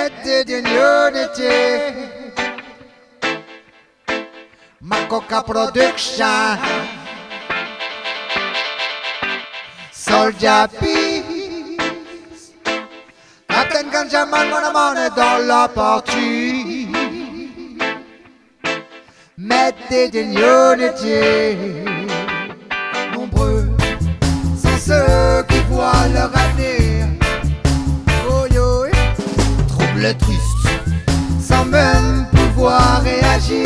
Made in unity. Macoca Production. Soldier Peace. Captain Ganjaman, mon amant est dans la partie. Made in unity. Nombreux sont ceux qui voient leur avenir. Oh yo, trouble triste, sans même pouvoir réagir.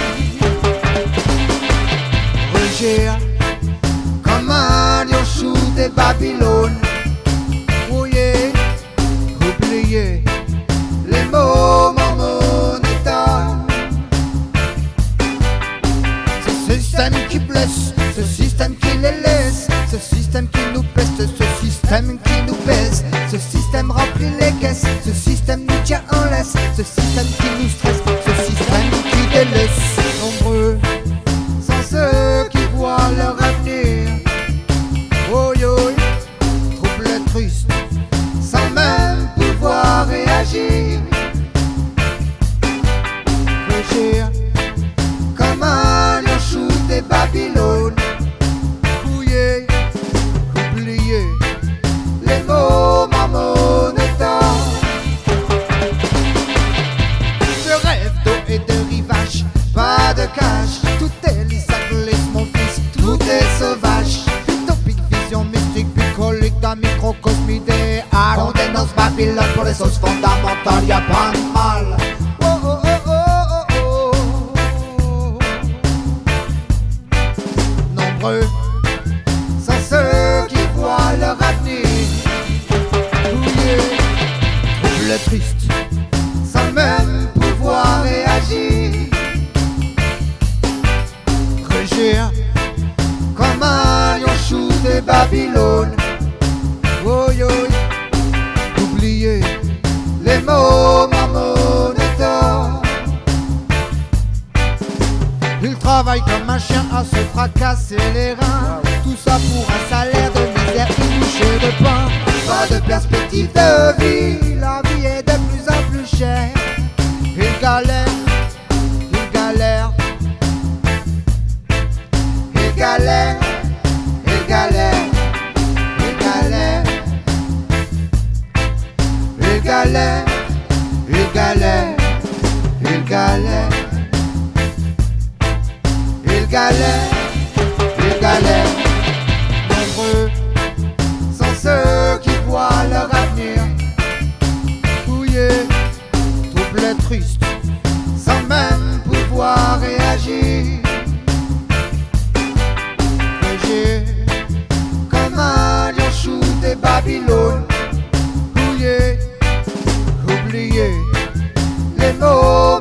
Rugir comme un lion shooté Babylone. Oh yeah, oublier les moments monétaires. Ce système qui blesse, ce système qui les laisse, ce système qui nous peste, ce système qui nous baisse, ce système remplit les caisses, ce système nous tient en laisse, ce système qui nous stresse, ce système qui délaisse. Nombreux sont ceux qui voient leur avenir. Oh yo, trouble triste, sans même pouvoir réagir. Rugir comme un lion shooté Babylone. Fouiller, oublier les moments monétaires. Je rêve d'eau et de rivage, pas de cash. Tout est lisse, mon fils, tout est sauvage. Utopique, vision mystique, bucolique d'un microcosme idéal. On dénonce Babylone pour les sauces fondamentales, y'a pas de mal. Nombreux sont ceux qui voient leur avenir. Fouillés, trouble triste, sans même pouvoir réagir. Rugir comme un lion shooté Babylone. Oh yo, oublier les moments monétaires. Il travaille comme un chien à se fracasser les reins. Tout ça pour un salaire de misère, une bouchée de pain. Pas de perspective de vie, la vie est de plus en plus chère. Il galère, il galère, il galère, il galère, il galère, il galère, il galère, il galère. Il galère, il galère. Nombreux sont ceux qui voient leur avenir. Fouillés, trouble triste, sans même pouvoir réagir. Rugir comme un lion shooté Babylone. Fouillés, oublier les mots